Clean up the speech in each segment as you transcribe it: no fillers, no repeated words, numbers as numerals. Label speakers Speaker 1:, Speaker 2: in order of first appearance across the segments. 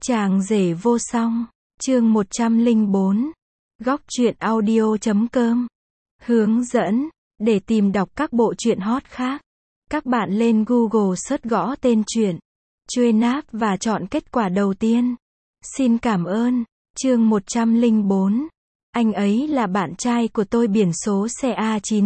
Speaker 1: Chàng rể vô song, chương 104, góc truyện audio.com. Hướng dẫn, để tìm đọc các bộ truyện hot khác, các bạn lên Google search gõ tên truyện, Chuên Áp và chọn kết quả đầu tiên. Xin cảm ơn. Chương 104. Anh ấy là bạn trai của tôi, biển số xe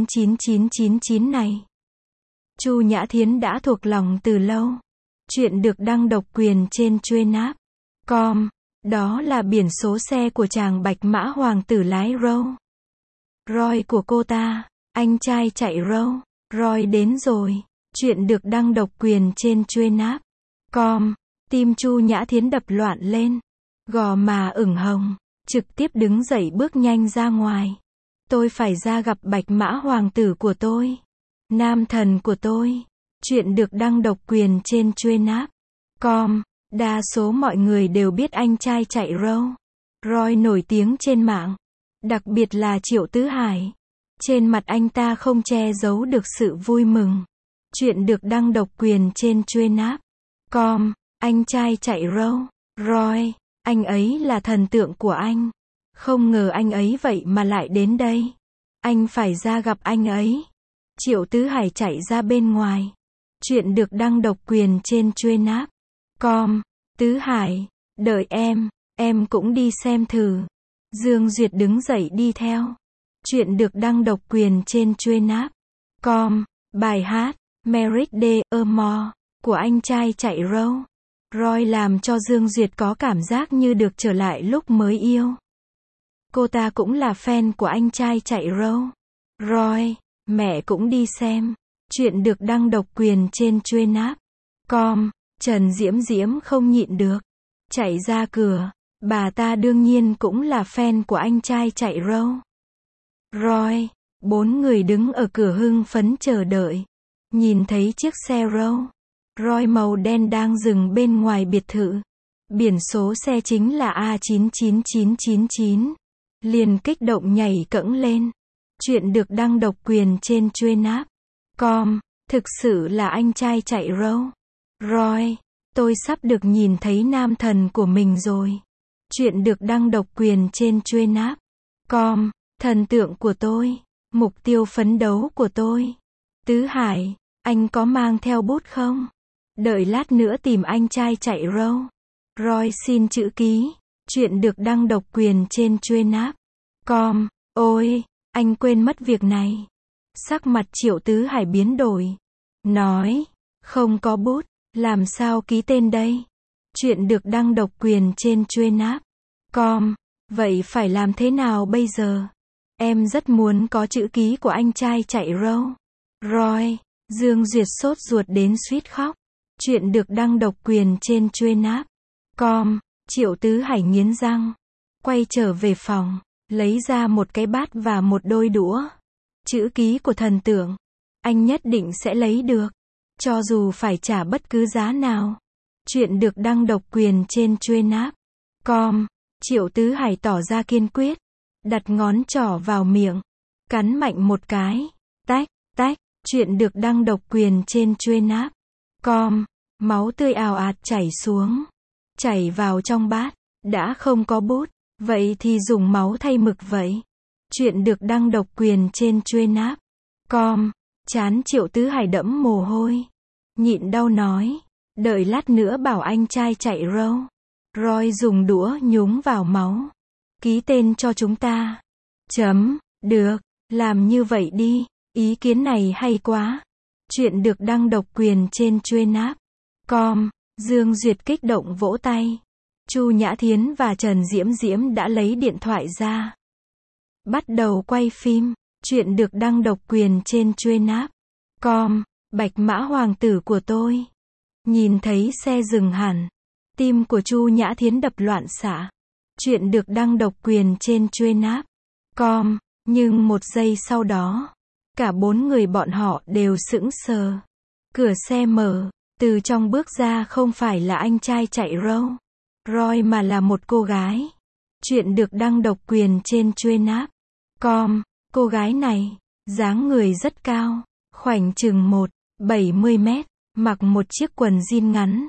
Speaker 1: A99999 này. Chu Nhã Thiến đã thuộc lòng từ lâu. Chuyện được đăng độc quyền trên Chuên Áp com. Đó là biển số xe của chàng bạch mã hoàng tử lái Rolls Royce của cô ta. Anh trai chạy Rolls Royce đến rồi. Chuyện được đăng độc quyền trên Chuên Áp com. Tim Chu Nhã Thiến đập loạn lên, gò má ửng hồng, trực tiếp đứng dậy bước nhanh ra ngoài. Tôi phải ra gặp bạch mã hoàng tử của tôi, nam thần của tôi. Chuyện được đăng độc quyền trên Chuên Áp com. Đa số mọi người đều biết anh trai chạy Rolls Royce nổi tiếng trên mạng, đặc biệt là Triệu Tứ Hải. Trên mặt anh ta không che giấu được sự vui mừng. Chuyện được đăng độc quyền trên Chuên Áp com. Anh trai chạy Rolls Royce, anh ấy là thần tượng của anh. Không ngờ anh ấy vậy mà lại đến đây. Anh phải ra gặp anh ấy. Triệu Tứ Hải chạy ra bên ngoài. Chuyện được đăng độc quyền trên Chuên Áp com. Tứ Hải, đợi em cũng đi xem thử. Dương Duyệt đứng dậy đi theo. Chuyện được đăng độc quyền trên Chuên Áp com. Bài hát Merit de More của anh trai chạy Rolls Royce làm cho Dương Duyệt có cảm giác như được trở lại lúc mới yêu. Cô ta cũng là fan của anh trai chạy Rolls Royce. Mẹ cũng đi xem. Chuyện được đăng độc quyền trên Chuên Áp com. Trần Diễm Diễm không nhịn được, chạy ra cửa. Bà ta đương nhiên cũng là fan của anh trai chạy Rolls Royce. 4 người đứng ở cửa hưng phấn chờ đợi. Nhìn thấy chiếc xe Rolls Royce màu đen đang dừng bên ngoài biệt thự. Biển số xe chính là A99999. Liền kích động nhảy cẫng lên. Chuyện được đăng độc quyền trên Chuên Áp com. Thực sự là anh trai chạy Rolls Royce. Tôi sắp được nhìn thấy nam thần của mình rồi. Chuyện được đăng độc quyền trên Chuên Áp com. Thần tượng của tôi, mục tiêu phấn đấu của tôi. Tứ Hải, anh có mang theo bút không? Đợi lát nữa tìm anh trai chạy Rolls Royce xin chữ ký. Chuyện được đăng độc quyền trên Chuên Áp com. Ôi, anh quên mất việc này. Sắc mặt Triệu Tứ Hải biến đổi. Nói, không có bút, làm sao ký tên đây? Chuyện được đăng độc quyền trên Chuên Áp com. Vậy phải làm thế nào bây giờ? Em rất muốn có chữ ký của anh trai chạy Rolls Royce. Dương Duyệt sốt ruột đến suýt khóc. Chuyện được đăng độc quyền trên Chuên Áp com. Triệu Tứ Hải nghiến răng, quay trở về phòng, lấy ra một cái bát và một đôi đũa. Chữ ký của thần tượng, anh nhất định sẽ lấy được, cho dù phải trả bất cứ giá nào. Chuyện được đăng độc quyền trên Chuên Áp com. Triệu Tứ Hải tỏ ra kiên quyết, đặt ngón trỏ vào miệng, cắn mạnh một cái. Tách, tách. Chuyện được đăng độc quyền trên Chuên Áp com. Máu tươi ào ạt chảy xuống, chảy vào trong bát. Đã không có bút, vậy thì dùng máu thay mực vậy. Chuyện được đăng độc quyền trên Chuên Áp com. Trán Triệu Tứ Hải đẫm mồ hôi, nhịn đau nói, đợi lát nữa bảo anh trai chạy Rolls Royce dùng đũa nhúng vào máu, ký tên cho chúng ta. Được, làm như vậy đi, ý kiến này hay quá. Chuyện được đăng độc quyền trên Chuên Áp com. Dương Duyệt kích động vỗ tay. Chu Nhã Thiến và Trần Diễm Diễm đã lấy điện thoại ra, bắt đầu quay phim. Chuyện được đăng độc quyền trên Chuên Áp com. Bạch mã hoàng tử của tôi. Nhìn thấy xe dừng hẳn, tim của Chu Nhã Thiến đập loạn xạ. Chuyện được đăng độc quyền trên Chuên Áp com. Nhưng một giây sau đó, cả 4 người bọn họ đều sững sờ. Cửa xe mở, từ trong bước ra không phải là anh trai chạy Rolls Royce mà là một cô gái. Chuyện được đăng độc quyền trên Chuên Áp com. Cô gái này, dáng người rất cao, khoảnh chừng 1,70 m, mặc một chiếc quần jean ngắn,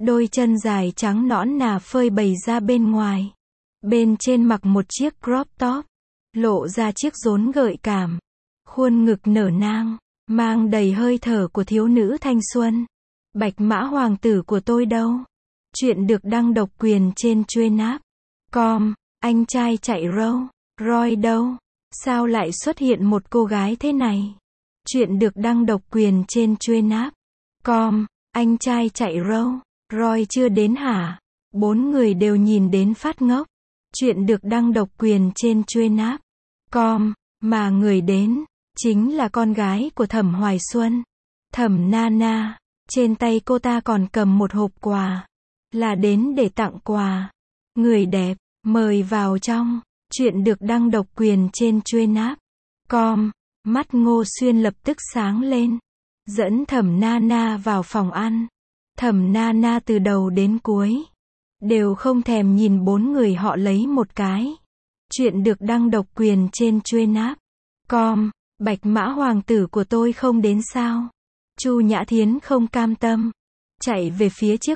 Speaker 1: Đôi chân dài trắng nõn nà phơi bày ra bên ngoài. Bên trên mặc một chiếc crop top, lộ ra chiếc rốn gợi cảm. Khuôn ngực nở nang, mang đầy hơi thở của thiếu nữ thanh xuân. Bạch mã hoàng tử của tôi đâu? Chuyện được đăng độc quyền trên Truenapp.com. Anh trai chạy râu, Roy đâu? Sao lại xuất hiện một cô gái thế này? Chuyện được đăng độc quyền trên Truenapp.com. Anh trai chạy râu, Roy chưa đến hả? 4 người đều nhìn đến phát ngốc. Chuyện được đăng độc quyền trên Truenapp.com. Mà người đến chính là con gái của Thẩm Hoài Xuân, Thẩm Nana. Trên tay cô ta còn cầm một hộp quà, là đến để tặng quà. Người đẹp, mời vào trong. Chuyện được đăng độc quyền trên Truenapp.com. Mắt Ngô Xuyên lập tức sáng lên, dẫn Thẩm Nana vào phòng ăn. Thẩm Nana từ đầu đến cuối đều không thèm nhìn 4 người họ lấy một cái. Chuyện được đăng độc quyền trên Truenapp.com. Bạch mã hoàng tử của tôi không đến sao? Chu Nhã Thiến không cam tâm, chạy về phía chiếc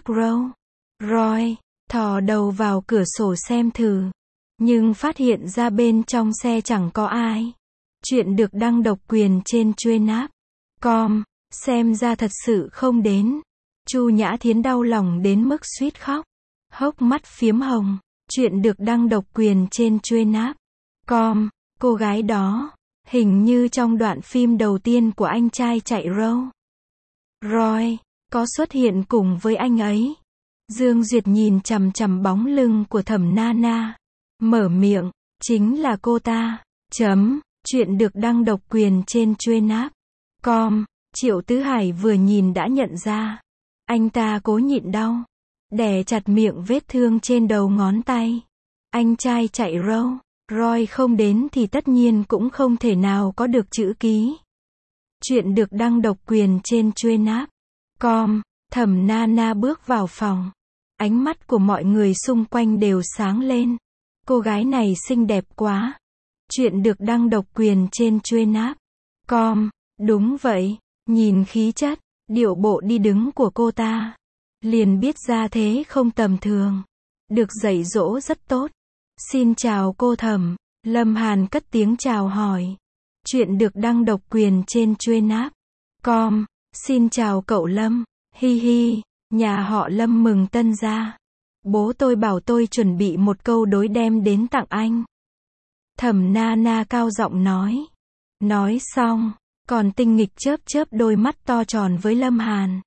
Speaker 1: Roy, thò đầu vào cửa sổ xem thử, nhưng phát hiện ra bên trong xe chẳng có ai. Chuyện được đăng độc quyền trên Truenapp.com. Xem ra thật sự không đến. Chu Nhã Thiến đau lòng đến mức suýt khóc, hốc mắt phiếm hồng. Chuyện được đăng độc quyền trên Truenapp.com. Cô gái đó, hình như trong đoạn phim đầu tiên của anh trai chạy râu, Roy, có xuất hiện cùng với anh ấy. Dương Duyệt nhìn chằm chằm bóng lưng của Thẩm Nana, mở miệng, chính là cô ta. Chuyện được đăng độc quyền trên Truenapp.com. Triệu Tứ Hải vừa nhìn đã nhận ra. Anh ta cố nhịn đau, đè chặt miệng vết thương trên đầu ngón tay. Anh trai chạy râu, Roy không đến thì tất nhiên cũng không thể nào có được chữ ký. Chuyện được đăng độc quyền trên Truenapp.com. Thẩm Nana bước vào phòng. Ánh mắt của mọi người xung quanh đều sáng lên. Cô gái này xinh đẹp quá. Chuyện được đăng độc quyền trên Truenapp.com. Đúng vậy, nhìn khí chất, điệu bộ đi đứng của cô ta, liền biết ra thế không tầm thường. Được dạy dỗ rất tốt. Xin chào cô Thẩm. Lâm Hàn cất tiếng chào hỏi. Chuyện được đăng độc quyền trên Truenapp.com. Xin chào cậu Lâm. Hi hi, nhà họ Lâm mừng tân gia. Bố tôi bảo tôi chuẩn bị một câu đối đem đến tặng anh. Thẩm Nana cao giọng nói. Nói xong, còn tinh nghịch chớp chớp đôi mắt to tròn với Lâm Hàn.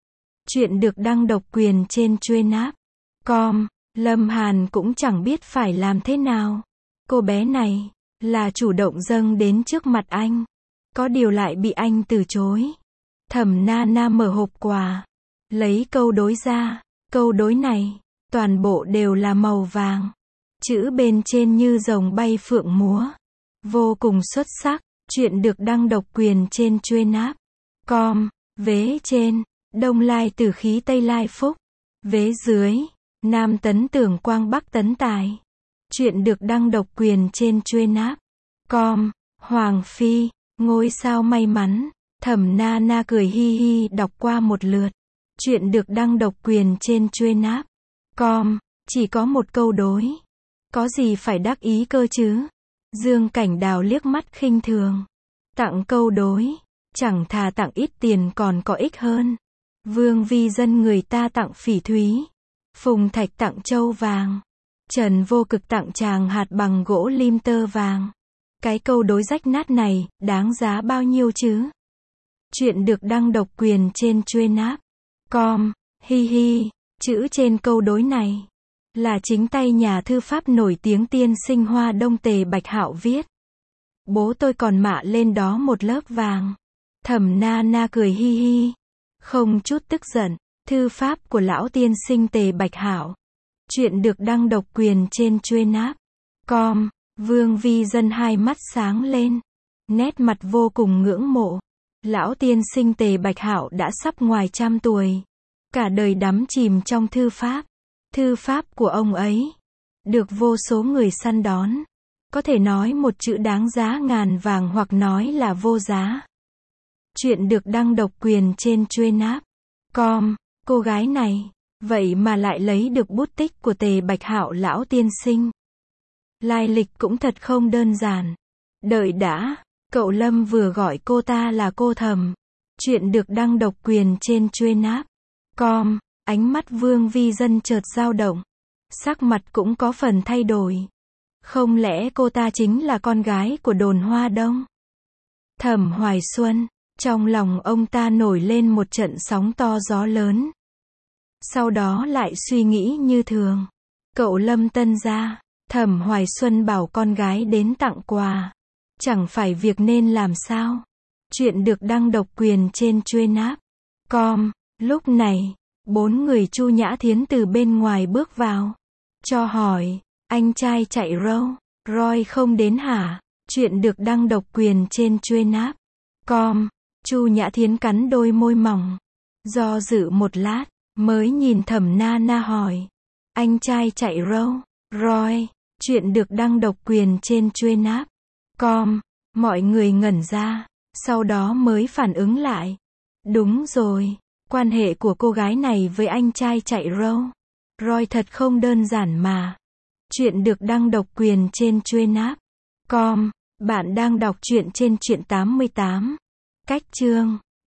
Speaker 1: Chuyện được đăng độc quyền trên Truenapp.com. Lâm Hàn cũng chẳng biết phải làm thế nào. Cô bé này là chủ động dâng đến trước mặt anh, có điều lại bị anh từ chối. Thẩm Nana mở hộp quà, lấy câu đối ra. Câu đối này, toàn bộ đều là màu vàng. Chữ bên trên như rồng bay phượng múa. Vô cùng xuất sắc. Chuyện được đăng độc quyền trên Truenapp.com. Vế trên, Đông Lai Tử Khí Tây Lai Phúc. Vế dưới, Nam Tấn Tưởng Quang Bắc Tấn Tài. Chuyện được đăng độc quyền trên Truenapp.com. Hoàng Phi, ngôi sao may mắn. Thẩm Nana cười hi hi đọc qua một lượt. Chuyện được đăng độc quyền trên Truenapp.com. Chỉ có một câu đối. Có gì phải đắc ý cơ chứ? Dương Cảnh Đào liếc mắt khinh thường. Tặng câu đối, chẳng thà tặng ít tiền còn có ích hơn. Vương Vi Dân người ta tặng phỉ thúy. Phùng Thạch tặng châu vàng. Trần Vô Cực tặng chàng hạt bằng gỗ lim tơ vàng. Cái câu đối rách nát này, đáng giá bao nhiêu chứ? Chuyện được đăng độc quyền trên Truenapp.com. Hi hi, chữ trên câu đối này là chính tay nhà thư pháp nổi tiếng tiên sinh Hoa Đông Tề Bạch Hạo viết. Bố tôi còn mạ lên đó một lớp vàng. Thẩm Nana cười hi hi, không chút tức giận. Thư pháp của lão tiên sinh Tề Bạch Hạo. Chuyện được đăng độc quyền trên Truenapp.com. Vương Vi Dân hai mắt sáng lên, nét mặt vô cùng ngưỡng mộ. Lão tiên sinh Tề Bạch Hạo đã sắp ngoài 100 tuổi, cả đời đắm chìm trong thư pháp. Thư pháp của ông ấy được vô số người săn đón. Có thể nói một chữ đáng giá ngàn vàng hoặc nói là vô giá. Chuyện được đăng độc quyền trên Truenapp.com. Cô gái này Vậy mà lại lấy được bút tích của Tề Bạch Hạo lão tiên sinh. Lai lịch cũng thật không đơn giản. Đợi đã, cậu Lâm vừa gọi cô ta là cô Thầm. Chuyện được đăng độc quyền trên Truyện com. Ánh mắt Vương Vi Dân chợt dao động. Sắc mặt cũng có phần thay đổi. Không lẽ cô ta chính là con gái của Đồn Hoa Đông? Thẩm Hoài Xuân, trong lòng ông ta nổi lên một trận sóng to gió lớn. Sau đó lại suy nghĩ như thường. Cậu Lâm Tân gia, Thẩm Hoài Xuân bảo con gái đến tặng quà. Chẳng phải việc nên làm sao? Chuyện được đăng độc quyền trên Truyện com. Lúc này, 4 người Chu Nhã Thiến từ bên ngoài bước vào. Cho hỏi, anh trai chạy râu, Roy không đến hả? Chuyện được đăng độc quyền trên Truyện com. Chu Nhã Thiến cắn đôi môi mỏng. Do dự một lát, mới nhìn Thẩm Na Na hỏi. Anh trai chạy râu, Roy, chuyện được đăng độc quyền trên Truyện com. Mọi người ngẩn ra, sau đó mới phản ứng lại. Đúng rồi, quan hệ của cô gái này với anh trai chạy râu, Roy thật không đơn giản mà. Chuyện được đăng độc quyền trên Truyện com. Bạn đang đọc truyện trên Truyện 88. Cách chương